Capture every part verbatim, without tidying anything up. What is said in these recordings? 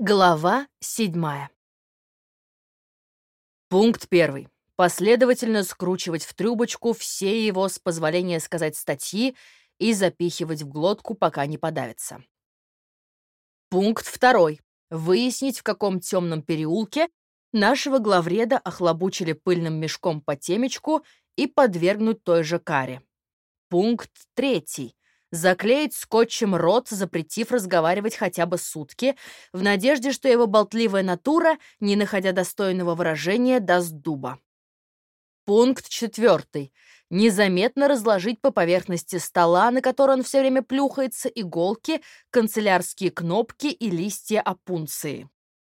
Глава седьмая. Пункт первый. Последовательно скручивать в трубочку все его, с позволения сказать, статьи и запихивать в глотку, пока не подавится. Пункт второй. Выяснить, в каком темном переулке нашего главреда охлобучили пыльным мешком по темечку и подвергнуть той же каре. Пункт третий. Заклеить скотчем рот, запретив разговаривать хотя бы сутки, в надежде, что его болтливая натура, не находя достойного выражения, даст дуба. Пункт четвертый. Незаметно разложить по поверхности стола, на который он все время плюхается, иголки, канцелярские кнопки и листья опунции.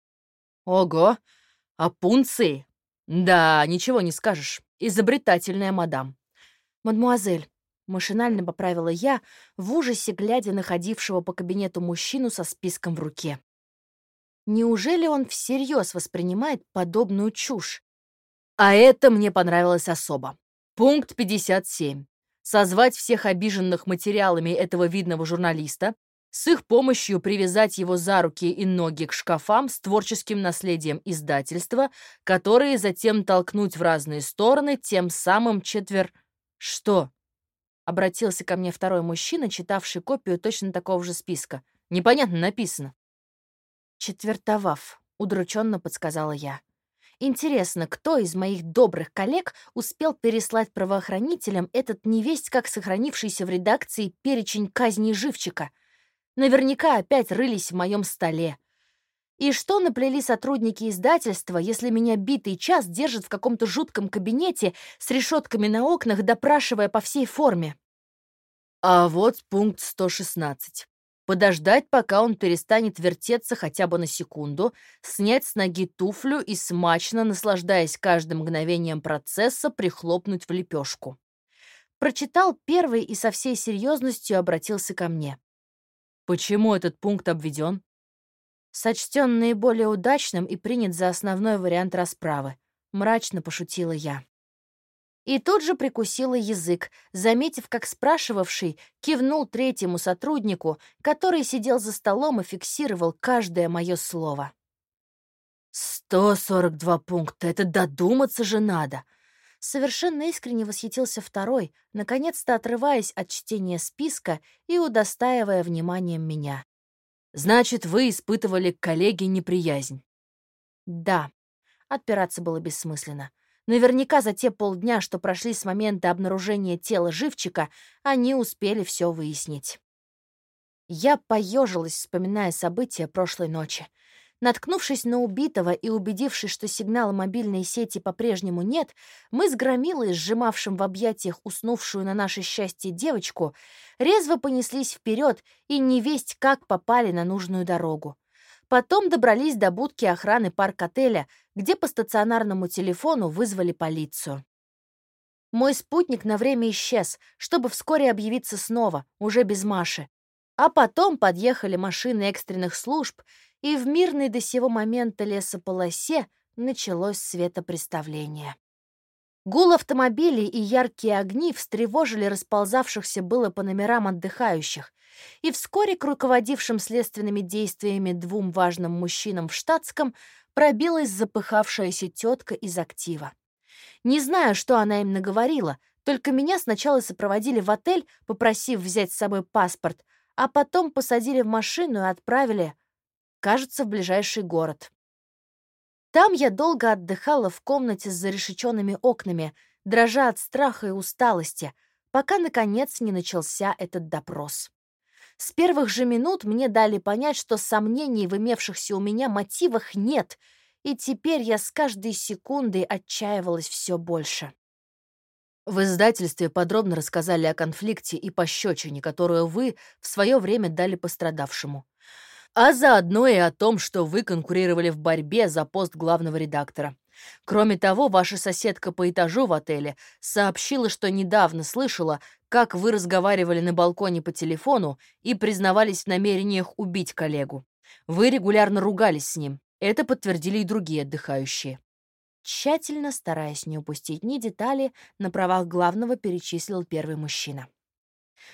Ого, опунции? Да, ничего не скажешь. Изобретательная мадам. Мадмуазель. Машинально поправила я, в ужасе глядя на ходившего по кабинету мужчину со списком в руке. Неужели он всерьез воспринимает подобную чушь? А это мне понравилось особо. Пункт пятьдесят семь. Созвать всех обиженных материалами этого видного журналиста, с их помощью привязать его за руки и ноги к шкафам с творческим наследием издательства, которые затем толкнуть в разные стороны, тем самым четвер... Что? Обратился ко мне второй мужчина, читавший копию точно такого же списка. Непонятно написано. «Четвертовав», — удрученно подсказала я. «Интересно, кто из моих добрых коллег успел переслать правоохранителям этот невесть как сохранившийся в редакции перечень казней живчика? Наверняка опять рылись в моем столе. И что наплели сотрудники издательства, если меня битый час держат в каком-то жутком кабинете с решетками на окнах, допрашивая по всей форме?» А вот пункт сто шестнадцать. Подождать, пока он перестанет вертеться хотя бы на секунду, снять с ноги туфлю и, смачно наслаждаясь каждым мгновением процесса, прихлопнуть в лепешку. Прочитал первый и со всей серьезностью обратился ко мне. Почему этот пункт обведен? Сочтен наиболее удачным и принят за основной вариант расправы. Мрачно пошутила я. И тут же прикусила язык, заметив, как спрашивавший кивнул третьему сотруднику, который сидел за столом и фиксировал каждое мое слово. «сто сорок два пункта, это додуматься же надо!» Совершенно искренне восхитился второй, наконец-то отрываясь от чтения списка и удостаивая вниманием меня. «Значит, вы испытывали к коллеге неприязнь?» «Да». Отпираться было бессмысленно. Наверняка за те полдня, что прошли с момента обнаружения тела живчика, они успели все выяснить. Я поежилась, вспоминая события прошлой ночи. Наткнувшись на убитого и убедившись, что сигнала мобильной сети по-прежнему нет, мы с Громилой, сжимавшим в объятиях уснувшую на наше счастье девочку, резво понеслись вперед и невесть как попали на нужную дорогу. Потом добрались до будки охраны парк-отеля, где по стационарному телефону вызвали полицию. Мой спутник на время исчез, чтобы вскоре объявиться снова, уже без Маши. А потом подъехали машины экстренных служб, и в мирной до сего момента лесополосе началось светопреставление. Гул автомобилей и яркие огни встревожили расползавшихся было по номерам отдыхающих, и вскоре к руководившим следственными действиями двум важным мужчинам в штатском пробилась запыхавшаяся тетка из актива. Не знаю, что она им наговорила, только меня сначала сопроводили в отель, попросив взять с собой паспорт, а потом посадили в машину и отправили, кажется, в ближайший город. Там я долго отдыхала в комнате с зарешеченными окнами, дрожа от страха и усталости, пока, наконец, не начался этот допрос. С первых же минут мне дали понять, что сомнений в имевшихся у меня мотивах нет, и теперь я с каждой секундой отчаивалась все больше. В издательстве подробно рассказали о конфликте и пощечине, которую вы в свое время дали пострадавшему, а заодно и о том, что вы конкурировали в борьбе за пост главного редактора. Кроме того, ваша соседка по этажу в отеле сообщила, что недавно слышала, как вы разговаривали на балконе по телефону и признавались в намерениях убить коллегу. Вы регулярно ругались с ним. Это подтвердили и другие отдыхающие. Тщательно, стараясь не упустить ни детали, на правах главного перечислил первый мужчина.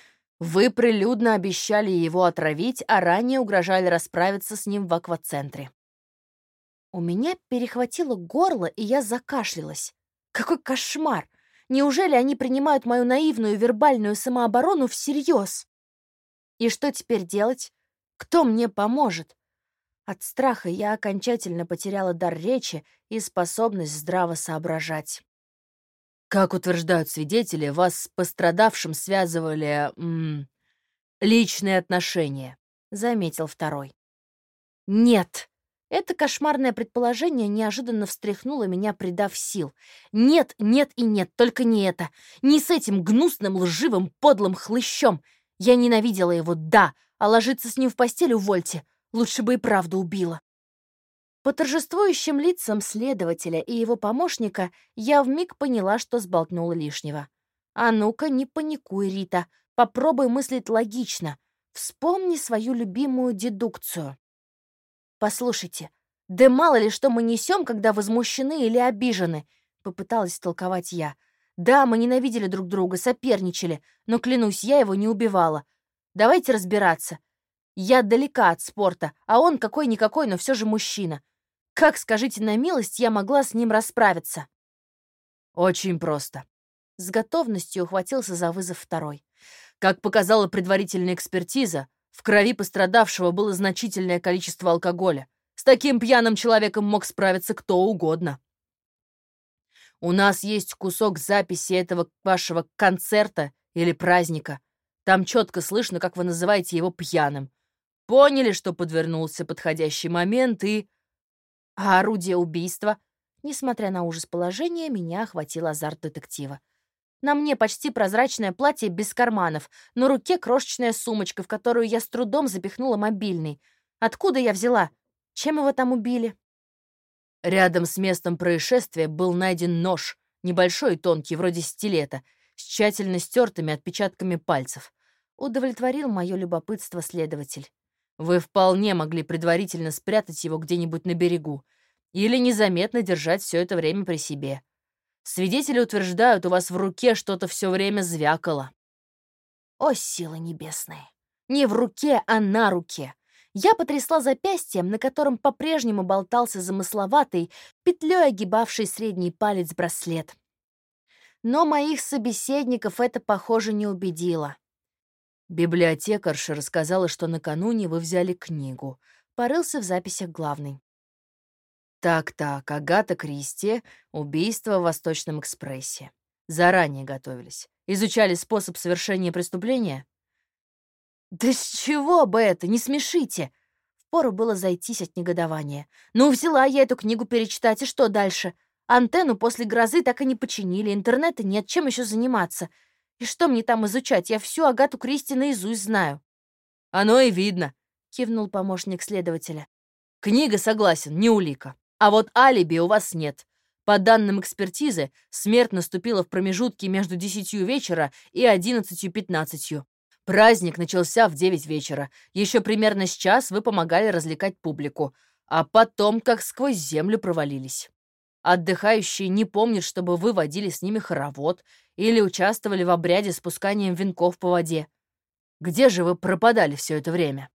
Вы прилюдно обещали его отравить, а ранее угрожали расправиться с ним в аквацентре. У меня перехватило горло, и я закашлялась. Какой кошмар! Неужели они принимают мою наивную вербальную самооборону всерьез? И что теперь делать? Кто мне поможет? От страха я окончательно потеряла дар речи и способность здраво соображать. Как утверждают свидетели, вас с пострадавшим связывали м, личные отношения, заметил второй. Нет. Это кошмарное предположение неожиданно встряхнуло меня, придав сил. Нет, нет и нет, только не это. Не с этим гнусным, лживым, подлым хлыщом. Я ненавидела его, да, а ложиться с ним в постель увольте. Лучше бы и правда убила. По торжествующим лицам следователя и его помощника я вмиг поняла, что сболтнула лишнего. А ну-ка, не паникуй, Рита. Попробуй мыслить логично. Вспомни свою любимую дедукцию. «Послушайте, да мало ли что мы несем, когда возмущены или обижены», — попыталась толковать я. «Да, мы ненавидели друг друга, соперничали, но, клянусь, я его не убивала. Давайте разбираться. Я далека от спорта, а он какой-никакой, но все же мужчина. Как, скажите на милость, я могла с ним расправиться?» «Очень просто». С готовностью ухватился за вызов второй. Как показала предварительная экспертиза, в крови пострадавшего было значительное количество алкоголя. С таким пьяным человеком мог справиться кто угодно. У нас есть кусок записи этого вашего концерта или праздника. Там четко слышно, как вы называете его пьяным. Поняли, что подвернулся подходящий момент и... А орудие убийства? Несмотря на ужас положения, меня охватил азарт детектива. На мне почти прозрачное платье без карманов, на руке крошечная сумочка, в которую я с трудом запихнула мобильный. Откуда я взяла? Чем его там убили? Рядом с местом происшествия был найден нож, небольшой и тонкий, вроде стилета, с тщательно стертыми отпечатками пальцев. Удовлетворил мое любопытство следователь. Вы вполне могли предварительно спрятать его где-нибудь на берегу или незаметно держать все это время при себе. Свидетели утверждают, у вас в руке что-то все время звякало. О, силы небесные! Не в руке, а на руке. Я потрясла запястьем, на котором по-прежнему болтался замысловатый, петлей огибавший средний палец браслет. Но моих собеседников это, похоже, не убедило. Библиотекарша рассказала, что накануне вы взяли книгу. Порылся в записях главный. Так-так, Агата Кристи, убийство в Восточном экспрессе. Заранее готовились. Изучали способ совершения преступления? Да с чего бы это? Не смешите! Впору было зайтись от негодования. Ну, взяла я эту книгу перечитать, и что дальше? Антенну после грозы так и не починили, интернета нет, чем еще заниматься? И что мне там изучать? Я всю Агату Кристи наизусть знаю. Оно и видно, кивнул помощник следователя. Книга, согласен, не улика. А вот алиби у вас нет. По данным экспертизы, смерть наступила в промежутке между десятью вечера и одиннадцатью пятнадцатью. Праздник начался в девять вечера. Еще примерно с час вы помогали развлекать публику, а потом как сквозь землю провалились. Отдыхающие не помнят, чтобы вы водили с ними хоровод или участвовали в обряде спускания венков по воде. Где же вы пропадали все это время?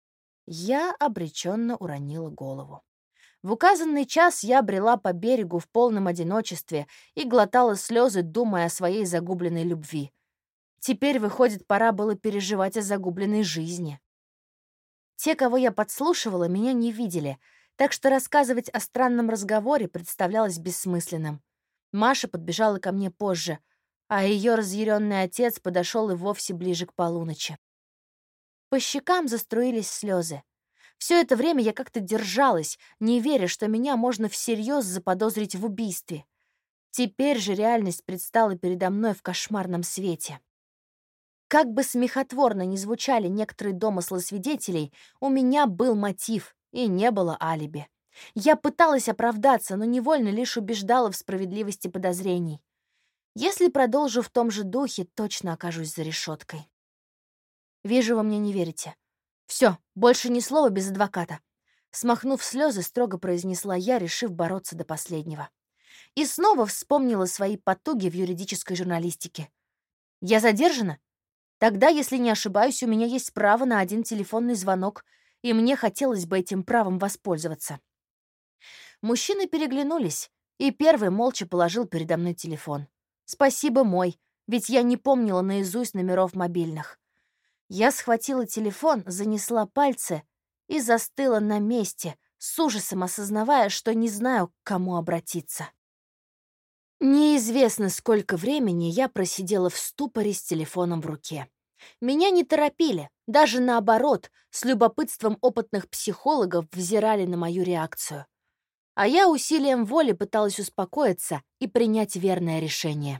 Я обреченно уронила голову. В указанный час я брела по берегу в полном одиночестве и глотала слезы, думая о своей загубленной любви. Теперь, выходит, пора было переживать о загубленной жизни. Те, кого я подслушивала, меня не видели, так что рассказывать о странном разговоре представлялось бессмысленным. Маша подбежала ко мне позже, а ее разъяренный отец подошел и вовсе ближе к полуночи. По щекам заструились слезы. Все это время я как-то держалась, не веря, что меня можно всерьез заподозрить в убийстве. Теперь же реальность предстала передо мной в кошмарном свете. Как бы смехотворно ни звучали некоторые домыслы свидетелей, у меня был мотив, и не было алиби. Я пыталась оправдаться, но невольно лишь убеждала в справедливости подозрений. Если продолжу в том же духе, точно окажусь за решеткой. Вижу, вы мне не верите. Все, больше ни слова без адвоката. Смахнув слезы, строго произнесла я, решив бороться до последнего. И снова вспомнила свои потуги в юридической журналистике. Я задержана? Тогда, если не ошибаюсь, у меня есть право на один телефонный звонок, и мне хотелось бы этим правом воспользоваться. Мужчины переглянулись, и первый молча положил передо мной телефон. Спасибо мой, ведь я не помнила наизусть номеров мобильных. Я схватила телефон, занесла пальцы и застыла на месте, с ужасом осознавая, что не знаю, к кому обратиться. Неизвестно, сколько времени я просидела в ступоре с телефоном в руке. Меня не торопили, даже наоборот, с любопытством опытных психологов взирали на мою реакцию. А я усилием воли пыталась успокоиться и принять верное решение.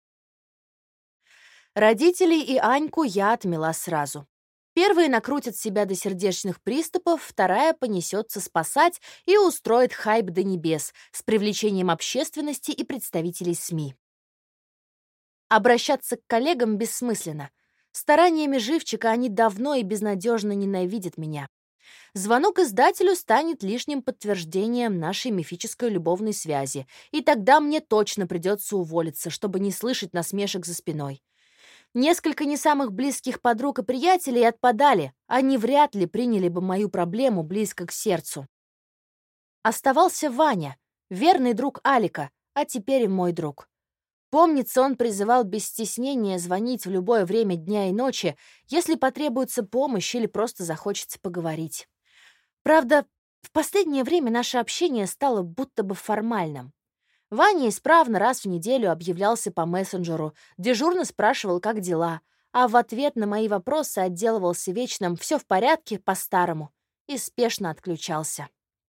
Родителей и Аньку я отмела сразу. Первая накрутит себя до сердечных приступов, вторая понесется спасать и устроит хайп до небес с привлечением общественности и представителей СМИ. Обращаться к коллегам бессмысленно. Стараниями живчика они давно и безнадежно ненавидят меня. Звонок издателю станет лишним подтверждением нашей мифической любовной связи, и тогда мне точно придется уволиться, чтобы не слышать насмешек за спиной. Несколько не самых близких подруг и приятелей отпадали, они вряд ли приняли бы мою проблему близко к сердцу. Оставался Ваня, верный друг Алика, а теперь и мой друг. Помнится, он призывал без стеснения звонить в любое время дня и ночи, если потребуется помощь или просто захочется поговорить. Правда, в последнее время наше общение стало будто бы формальным. Ваня исправно раз в неделю объявлялся по мессенджеру, дежурно спрашивал, как дела, а в ответ на мои вопросы отделывался вечным «все в порядке, по-старому» и спешно отключался.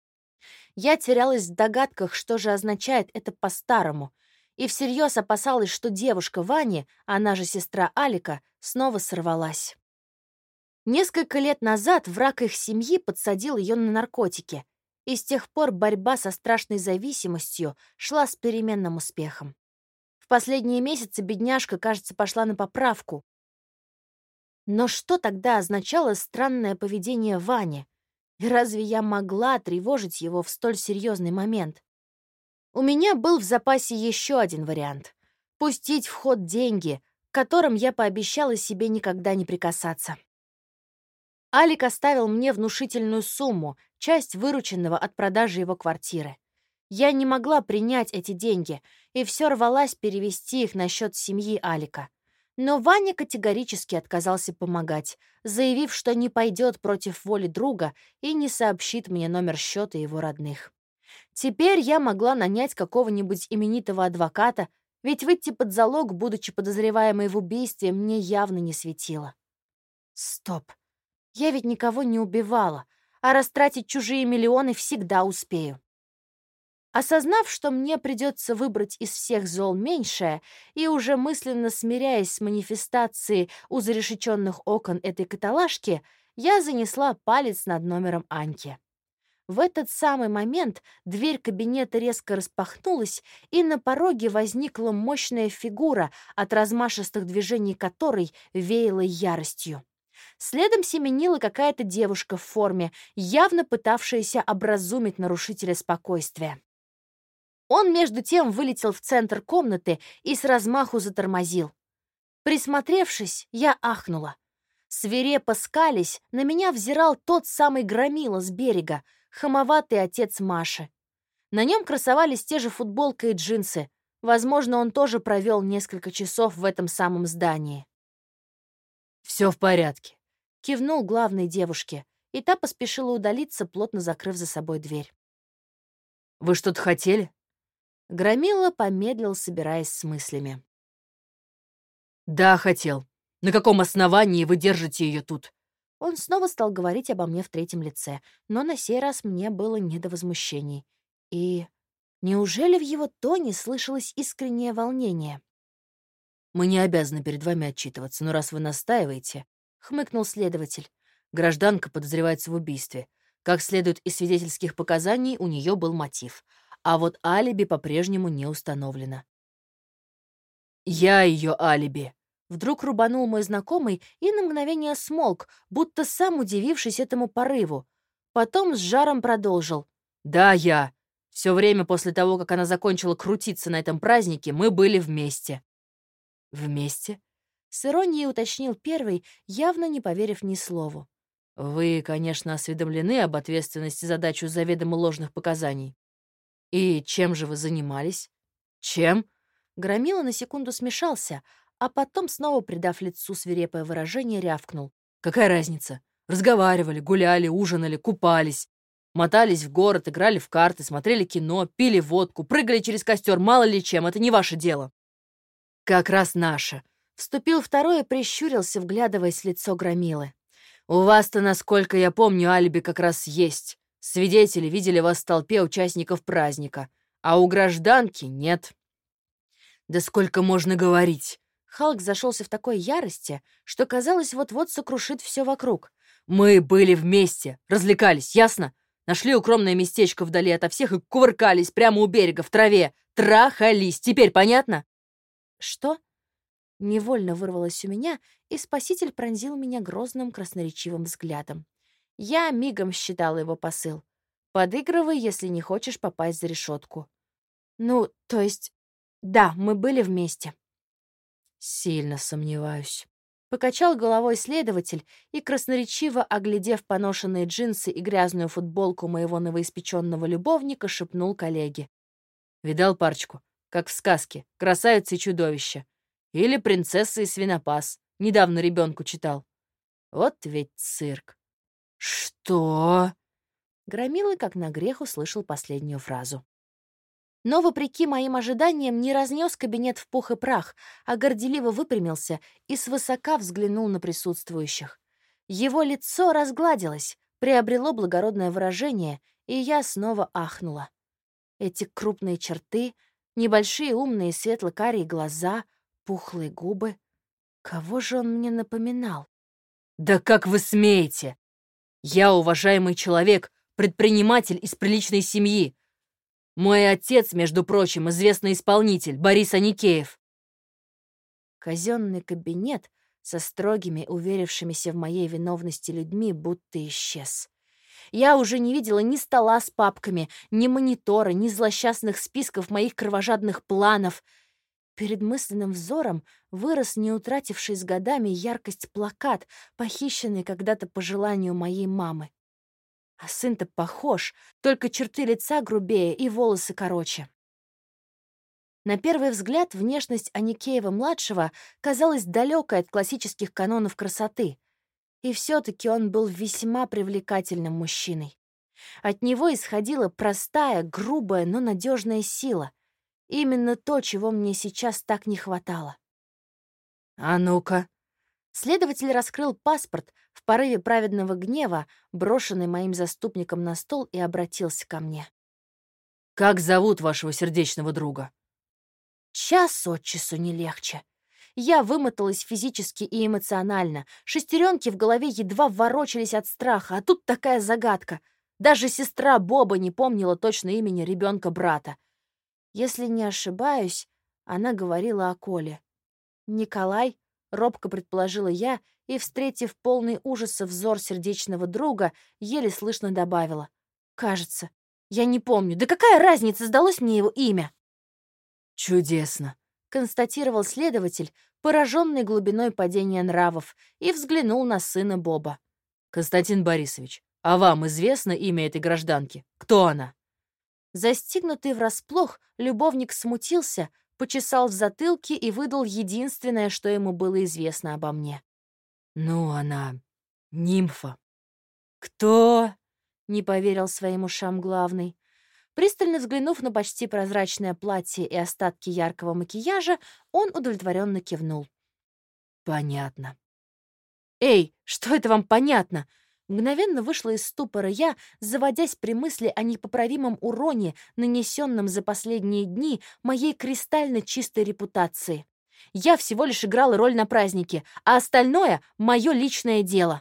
Я терялась в догадках, что же означает это «по-старому», и всерьез опасалась, что девушка Вани, она же сестра Алика, снова сорвалась. Несколько лет назад враг их семьи подсадил ее на наркотики, и с тех пор борьба со страшной зависимостью шла с переменным успехом. В последние месяцы бедняжка, кажется, пошла на поправку. Но что тогда означало странное поведение Вани? И разве я могла тревожить его в столь серьезный момент? У меня был в запасе еще один вариант — пустить в ход деньги, к которым я пообещала себе никогда не прикасаться. Алик оставил мне внушительную сумму, часть вырученного от продажи его квартиры. Я не могла принять эти деньги и все рвалась перевести их на счет семьи Алика. Но Ваня категорически отказался помогать, заявив, что не пойдет против воли друга и не сообщит мне номер счета его родных. Теперь я могла нанять какого-нибудь именитого адвоката, ведь выйти под залог, будучи подозреваемой в убийстве, мне явно не светило. Стоп. Я ведь никого не убивала, а растратить чужие миллионы всегда успею. Осознав, что мне придется выбрать из всех зол меньшее, и уже мысленно смиряясь с манифестацией у зарешеченных окон этой каталажки, я занесла палец над номером Аньки. В этот самый момент дверь кабинета резко распахнулась, и на пороге возникла мощная фигура, от размашистых движений которой веяло яростью. Следом семенила какая-то девушка в форме, явно пытавшаяся образумить нарушителя спокойствия. Он, между тем, вылетел в центр комнаты и с размаху затормозил. Присмотревшись, я ахнула. Свирепо скались, на меня взирал тот самый громила с берега, хамоватый отец Маши. На нем красовались те же футболка и джинсы. Возможно, он тоже провел несколько часов в этом самом здании. «Все в порядке», — кивнул главной девушке, и та поспешила удалиться, плотно закрыв за собой дверь. «Вы что-то хотели?» Громила помедлил, собираясь с мыслями. «Да, хотел. На каком основании вы держите ее тут?» Он снова стал говорить обо мне в третьем лице, но на сей раз мне было не до возмущений. И неужели в его тоне слышалось искреннее волнение? «Мы не обязаны перед вами отчитываться, но раз вы настаиваете», — хмыкнул следователь. «Гражданка подозревается в убийстве. Как следует из свидетельских показаний, у нее был мотив. А вот алиби по-прежнему не установлено». «Я ее алиби», — вдруг рубанул мой знакомый и на мгновение смолк, будто сам удивившись этому порыву. Потом с жаром продолжил. «Да, я. Все время после того, как она закончила крутиться на этом празднике, мы были вместе». «Вместе?» С иронией уточнил первый, явно не поверив ни слову. Вы, конечно, осведомлены об ответственности за дачу заведомо ложных показаний. И чем же вы занимались? Чем? Громила на секунду смешался, а потом, снова придав лицу свирепое выражение, рявкнул. Какая разница? Разговаривали, гуляли, ужинали, купались. Мотались в город, играли в карты, смотрели кино, пили водку, прыгали через костер, мало ли чем, это не ваше дело. Как раз наше. Вступил второй и прищурился, вглядываясь в лицо Громилы. У вас-то, насколько я помню, алиби как раз есть. Свидетели видели вас в толпе участников праздника, а у гражданки нет. Да сколько можно говорить? Халк зашелся в такой ярости, что, казалось, вот-вот сокрушит все вокруг. Мы были вместе, развлекались, ясно? Нашли укромное местечко вдали ото всех и кувыркались прямо у берега, в траве. Трахались. Теперь понятно? Что? Невольно вырвалось у меня, и спаситель пронзил меня грозным красноречивым взглядом. Я мигом считала его посыл. Подыгрывай, если не хочешь попасть за решетку. Ну, то есть, да, мы были вместе. Сильно сомневаюсь. Покачал головой следователь и, красноречиво оглядев поношенные джинсы и грязную футболку моего новоиспеченного любовника, шепнул коллеге. Видал парочку? Как в сказке. Красавица и чудовище. Или принцесса и свинопас. Недавно ребенку читал. Вот ведь цирк. Что? Громила, как на грех, услышал последнюю фразу. Но, вопреки моим ожиданиям, не разнес кабинет в пух и прах, а горделиво выпрямился и свысока взглянул на присутствующих. Его лицо разгладилось, приобрело благородное выражение, и я снова ахнула. Эти крупные черты, небольшие умные светло-карие глаза, пухлые губы. Кого же он мне напоминал? Да как вы смеете? Я уважаемый человек, предприниматель из приличной семьи. Мой отец, между прочим, известный исполнитель, Борис Аникеев. Казенный кабинет со строгими, уверившимися в моей виновности людьми, будто исчез. Я уже не видела ни стола с папками, ни монитора, ни злосчастных списков моих кровожадных планов. Перед мысленным взором вырос не утративший с годами яркость плакат, похищенный когда-то по желанию моей мамы. А сын-то похож, только черты лица грубее и волосы короче. На первый взгляд внешность Аникеева-младшего казалась далекой от классических канонов красоты. И все-таки он был весьма привлекательным мужчиной. От него исходила простая, грубая, но надежная сила. Именно то, чего мне сейчас так не хватало. А ну-ка. Следователь раскрыл паспорт в порыве праведного гнева, брошенный моим заступником на стол, и обратился ко мне. Как зовут вашего сердечного друга? Час от часу не легче. Я вымоталась физически и эмоционально. Шестеренки в голове едва ворочались от страха, а тут такая загадка. Даже сестра Боба не помнила точно имени ребенка брата. Если не ошибаюсь, она говорила о Коле. «Николай», — робко предположила я, и, встретив полный ужаса взор сердечного друга, еле слышно добавила. «Кажется. Я не помню. Да какая разница, сдалось мне его имя?» «Чудесно», — констатировал следователь, пораженный глубиной падения нравов, и взглянул на сына Боба. «Константин Борисович, а вам известно имя этой гражданки? Кто она?» Застигнутый врасплох, любовник смутился, почесал в затылке и выдал единственное, что ему было известно обо мне. «Ну, она... нимфа». «Кто?» — не поверил своим ушам главный. Пристально взглянув на почти прозрачное платье и остатки яркого макияжа, он удовлетворенно кивнул. «Понятно». «Эй, что это вам понятно?» Мгновенно вышла из ступора я, заводясь при мысли о непоправимом уроне, нанесенном за последние дни моей кристально чистой репутации. Я всего лишь играла роль на празднике, а остальное — мое личное дело.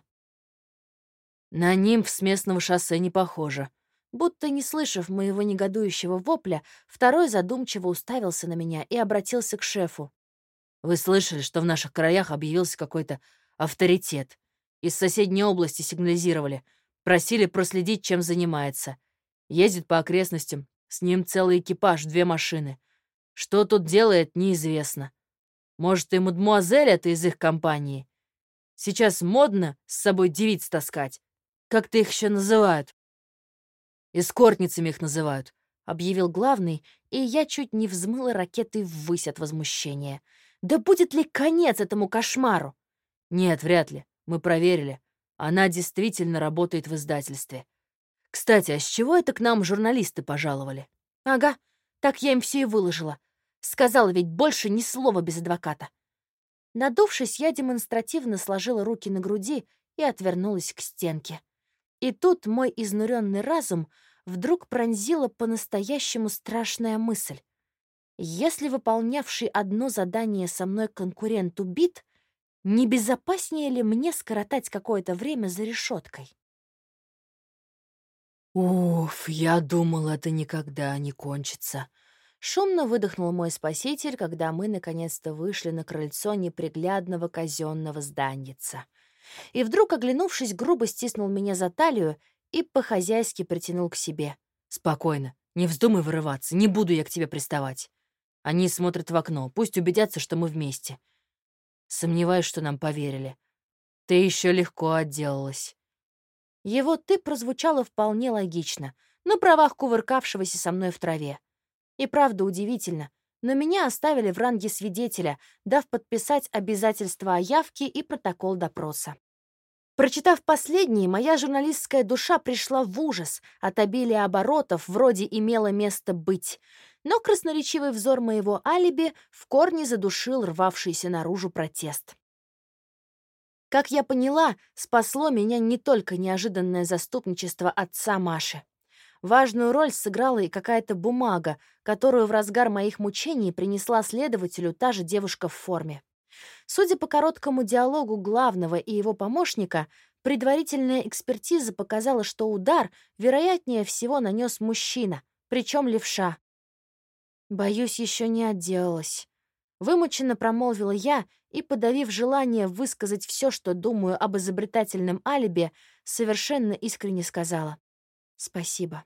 На нимф с местного шоссе не похоже. Будто не слышав моего негодующего вопля, второй задумчиво уставился на меня и обратился к шефу. «Вы слышали, что в наших краях объявился какой-то авторитет? Из соседней области сигнализировали. Просили проследить, чем занимается. Ездит по окрестностям. С ним целый экипаж, две машины. Что тут делает, неизвестно. Может, и мадмуазель это из их компании? Сейчас модно с собой девиц таскать. Как ты их еще называют? Эскортницами их называют», — объявил главный, и я чуть не взмыла ракетой ввысь от возмущения. «Да будет ли конец этому кошмару?» «Нет, вряд ли. Мы проверили. Она действительно работает в издательстве. Кстати, а с чего это к нам журналисты пожаловали?» «Ага, так я им все и выложила. Сказала ведь больше ни слова без адвоката». Надувшись, я демонстративно сложила руки на груди и отвернулась к стенке. И тут мой изнуренный разум вдруг пронзила по-настоящему страшная мысль. Если выполнявший одно задание со мной конкурент убит, не безопаснее ли мне скоротать какое-то время за решеткой? «Уф, я думал, это никогда не кончится». Шумно выдохнул мой спаситель, когда мы наконец-то вышли на крыльцо неприглядного казенного зданьица. И вдруг, оглянувшись, грубо стиснул меня за талию и по-хозяйски притянул к себе. «Спокойно, не вздумай вырываться, не буду я к тебе приставать. Они смотрят в окно, пусть убедятся, что мы вместе. Сомневаюсь, что нам поверили. Ты еще легко отделалась». Его «ты» прозвучало вполне логично, на правах кувыркавшегося со мной в траве. И правда удивительно, но меня оставили в ранге свидетеля, дав подписать обязательства о явке и протокол допроса. Прочитав последний, моя журналистская душа пришла в ужас от обилия оборотов, вроде «имело место быть», но красноречивый взор моего алиби в корне задушил рвавшийся наружу протест. Как я поняла, спасло меня не только неожиданное заступничество отца Маши. Важную роль сыграла и какая-то бумага, которую в разгар моих мучений принесла следователю та же девушка в форме. Судя по короткому диалогу главного и его помощника, предварительная экспертиза показала, что удар, вероятнее всего, нанес мужчина, причем левша. «Боюсь, еще не отделалась», — вымученно промолвила я и, подавив желание высказать все, что думаю об изобретательном алиби, совершенно искренне сказала «спасибо».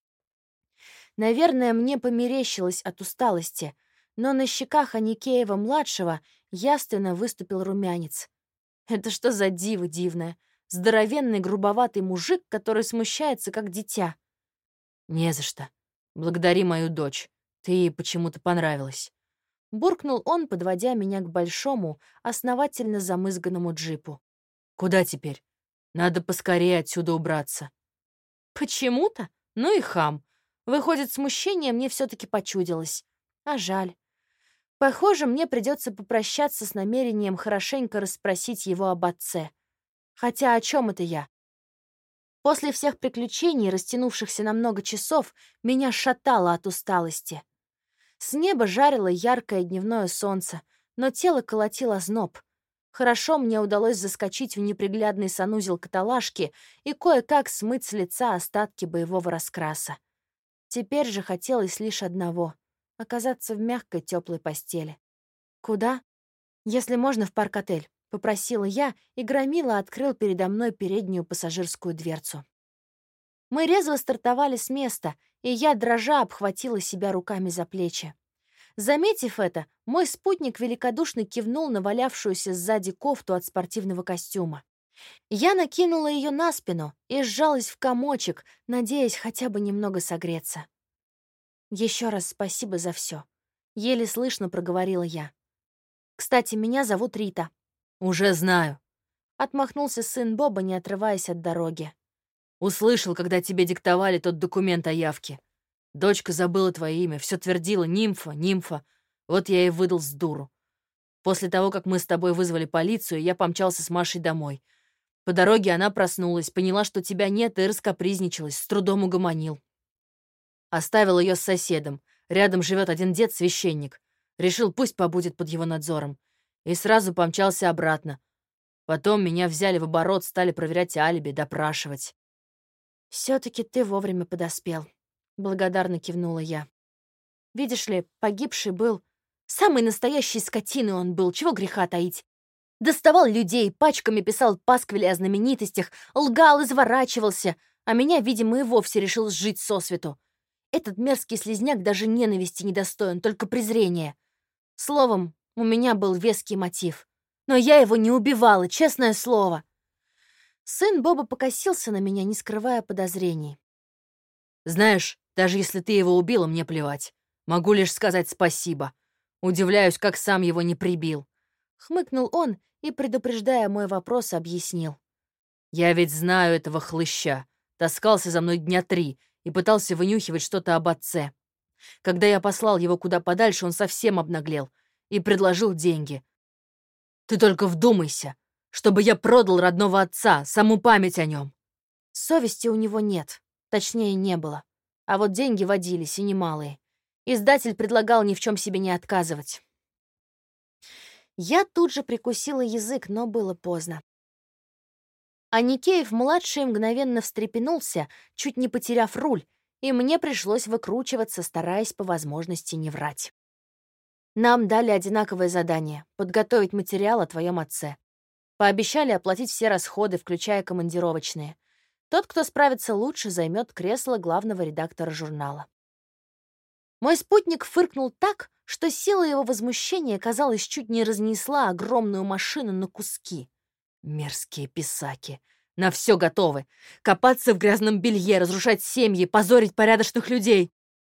Наверное, мне померещилось от усталости, но на щеках Аникеева-младшего явственно выступил румянец. Это что за диво дивное? Здоровенный грубоватый мужик, который смущается, как дитя. «Не за что. Благодари мою дочь. Ты ей почему-то понравилась». Буркнул он, подводя меня к большому, основательно замызганному джипу. «Куда теперь? Надо поскорее отсюда убраться». «Почему-то? Ну и хам. Выходит, смущение мне все-таки почудилось. А жаль. Похоже, мне придется попрощаться с намерением хорошенько расспросить его об отце. Хотя о чем это я? После всех приключений, растянувшихся на много часов, меня шатало от усталости. С неба жарило яркое дневное солнце, но тело колотило озноб. Хорошо мне удалось заскочить в неприглядный санузел каталажки и кое-как смыть с лица остатки боевого раскраса. Теперь же хотелось лишь одного — оказаться в мягкой теплой постели. «Куда?» «Если можно, в парк-отель», — попросила я, и Громила открыл передо мной переднюю пассажирскую дверцу. Мы резво стартовали с места, и я, дрожа, обхватила себя руками за плечи. Заметив это, мой спутник великодушно кивнул на валявшуюся сзади кофту от спортивного костюма. Я накинула ее на спину и сжалась в комочек, надеясь хотя бы немного согреться. «Еще раз спасибо за все», — еле слышно проговорила я. «Кстати, меня зовут Рита». «Уже знаю», — отмахнулся сын Боба, не отрываясь от дороги. «Услышал, когда тебе диктовали тот документ о явке. Дочка забыла твое имя, все твердила «нимфа, нимфа». Вот я и выдал с дуру. После того, как мы с тобой вызвали полицию, я помчался с Машей домой. По дороге она проснулась, поняла, что тебя нет, и раскапризничалась, с трудом угомонил. Оставил ее с соседом. Рядом живет один дед-священник. Решил, пусть побудет под его надзором. И сразу помчался обратно. Потом меня взяли в оборот, стали проверять алиби, допрашивать. «Все-таки ты вовремя подоспел», — благодарно кивнула я. «Видишь ли, погибший был... Самой настоящей скотиной он был, чего греха таить. Доставал людей, пачками писал пасквили о знаменитостях, лгал, изворачивался, а меня, видимо, и вовсе решил сжить сосвету. Этот мерзкий слизняк даже ненависти не достоин, только презрение. Словом, У меня был веский мотив. Но я его не убивала, честное слово. Сын Боба покосился на меня, не скрывая подозрений. Знаешь, даже если ты его убила, мне плевать. Могу лишь сказать спасибо. Удивляюсь, как сам его не прибил. Хмыкнул он и, предупреждая мой вопрос, объяснил. Я ведь знаю этого хлыща. Таскался за мной дня три и пытался вынюхивать что-то об отце. Когда я послал его куда подальше, он совсем обнаглел и предложил деньги. Ты только вдумайся, чтобы я продал родного отца, саму память о нем. Совести у него нет, точнее, не было. А вот деньги водились, и немалые. Издатель предлагал ни в чем себе не отказывать. Я тут же прикусила язык, но было поздно. А Никеев-младший мгновенно встрепенулся, чуть не потеряв руль, и мне пришлось выкручиваться, стараясь по возможности не врать. Нам дали одинаковое задание — подготовить материал о твоем отце. Пообещали оплатить все расходы, включая командировочные. Тот, кто справится лучше, займет кресло главного редактора журнала. Мой спутник фыркнул так, что сила его возмущения, казалось, чуть не разнесла огромную машину на куски. Мерзкие писаки. На все готовы. Копаться в грязном белье, разрушать семьи, позорить порядочных людей.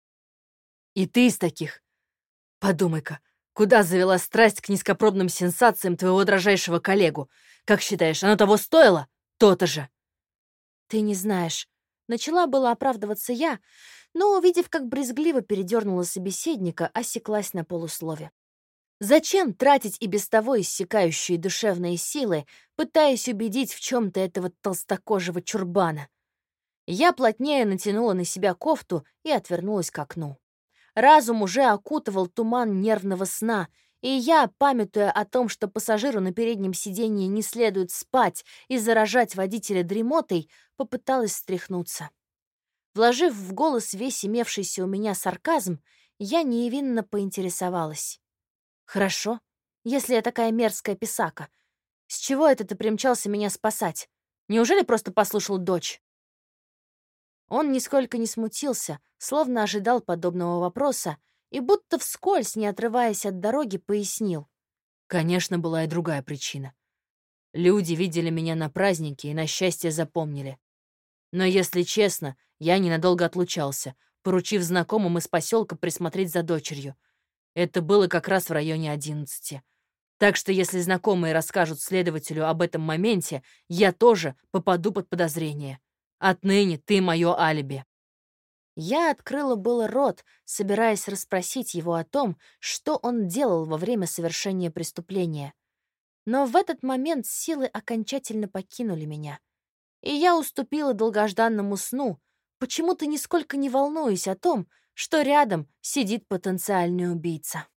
И ты из таких. Подумай-ка, куда завела страсть к низкопробным сенсациям твоего дрожайшего коллегу? Как считаешь, оно того стоило? То-то же. Ты не знаешь. Начала было оправдываться я, но, увидев, как брезгливо передернула собеседника, осеклась на полуслове. Зачем тратить и без того иссякающие душевные силы, пытаясь убедить в чем-то этого толстокожего чурбана? Я плотнее натянула на себя кофту и отвернулась к окну. Разум уже окутывал туман нервного сна, и я, памятуя о том, что пассажиру на переднем сиденье не следует спать и заражать водителя дремотой, попыталась встряхнуться. Вложив в голос весь имевшийся у меня сарказм, я невинно поинтересовалась. «Хорошо, если я такая мерзкая писака. С чего это ты примчался меня спасать? Неужели просто послушал дочь?» Он нисколько не смутился, словно ожидал подобного вопроса, и будто вскользь, не отрываясь от дороги, пояснил. Конечно, была и другая причина. Люди видели меня на празднике и на счастье запомнили. Но, если честно, я ненадолго отлучался, поручив знакомым из поселка присмотреть за дочерью. Это было как раз в районе одиннадцати. Так что, если знакомые расскажут следователю об этом моменте, я тоже попаду под подозрение. Отныне ты мое алиби. Я открыла было рот, собираясь расспросить его о том, что он делал во время совершения преступления. Но в этот момент силы окончательно покинули меня, и я уступила долгожданному сну, почему-то нисколько не волнуясь о том, что рядом сидит потенциальный убийца.